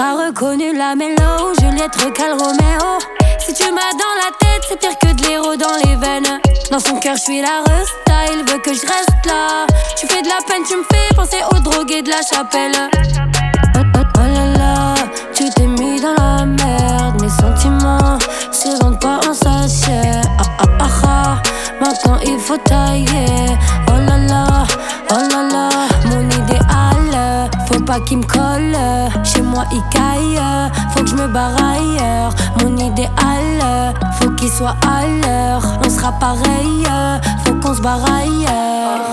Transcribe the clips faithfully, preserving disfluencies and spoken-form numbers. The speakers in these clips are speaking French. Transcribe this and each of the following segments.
T'as reconnu la mélo, Juliette recale Roméo. Si tu m'as dans la tête, c'est pire que de l'héros dans les veines. Dans son cœur, je suis la resta, il veut que je reste là. Tu fais de la peine, tu me fais penser aux drogués de la chapelle. Oh, oh, oh là là, tu t'es mis dans la merde. Mes sentiments se vendent pas en sachet. Ah ah ah ah, maintenant il faut tailler. Oh là là, oh là là, mon idéal, faut pas qu'il me colle. Chez moi il caille, faut que je me barre ailleurs. Mon idéal, faut qu'il soit à l'heure. On sera pareil, faut qu'on se barre ailleurs.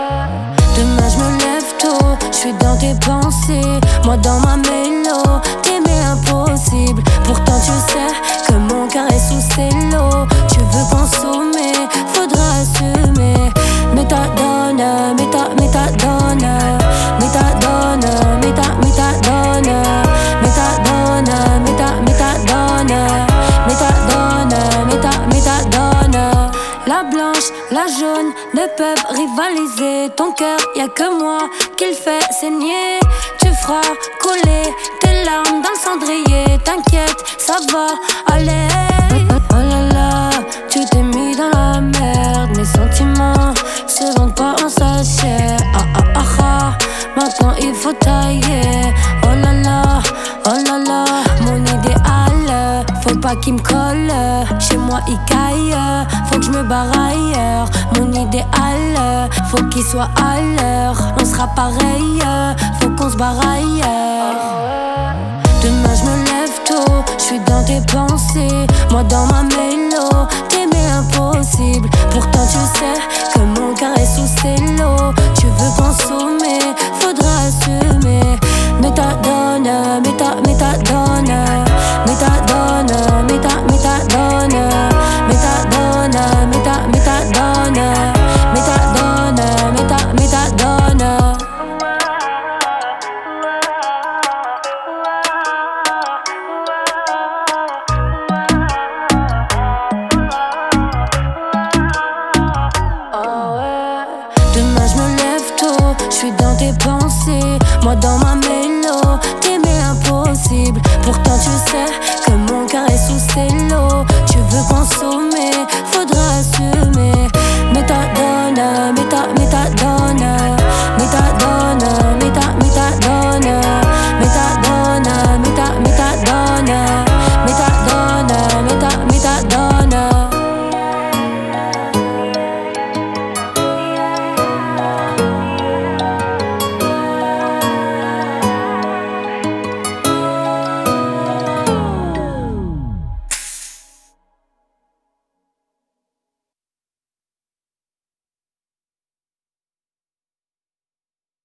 Demain je me lève tôt, je suis dans tes pensées. Moi dans ma mélo, t'aimer impossible. Pourtant tu sais que mon cœur est sous cello. Tu veux consommer, faudra assumer. Mais ta donne, mais ta, mais ta donne. Mais ta donne, mais ta, mais ta donne. Mais ta donne, mais ta, mais ta donne. Mais ta donne, mais ta, mais ta donne. La blanche, la jaune ne peuvent rivaliser. Ton cœur, y'a que moi qui le fait saigner. Tu feras couler tes larmes dans le cendrier. T'inquiète, ça va aller. Oh, oh là là, tu t'es mis dans la merde. Mes sentiments se vendent pas en sachet. Ah ah ah ah, maintenant il faut tailler. Oh là là, oh là là, mon idéal, faut pas qu'il me colle. Chez moi il caille, faut que je me barre ailleurs. Mon idéal, faut qu'il soit à l'heure. On sera pareil, faut qu'on se barre ailleurs. Demain je me lève tôt, je suis dans tes pensées. Moi dans ma mélo, t'aimer impossible. Pourtant tu sais que mon cœur est sous cello. Tu veux consommer, faudra assumer. Mais ta donne, mais ta, mais ta donne. Mais ta donne, mais ta, mais ta donne. Mais ta donne, mais ta, mais ta donne. Mais ta donne, mais ta, mais ta donne. Demain je me lève tôt, je suis dans tes pensées. Moi dans ma mélo, t'aimer impossible. Pourtant tu sais que mon cœur est sous cello. Tu veux consommer, faudra assumer.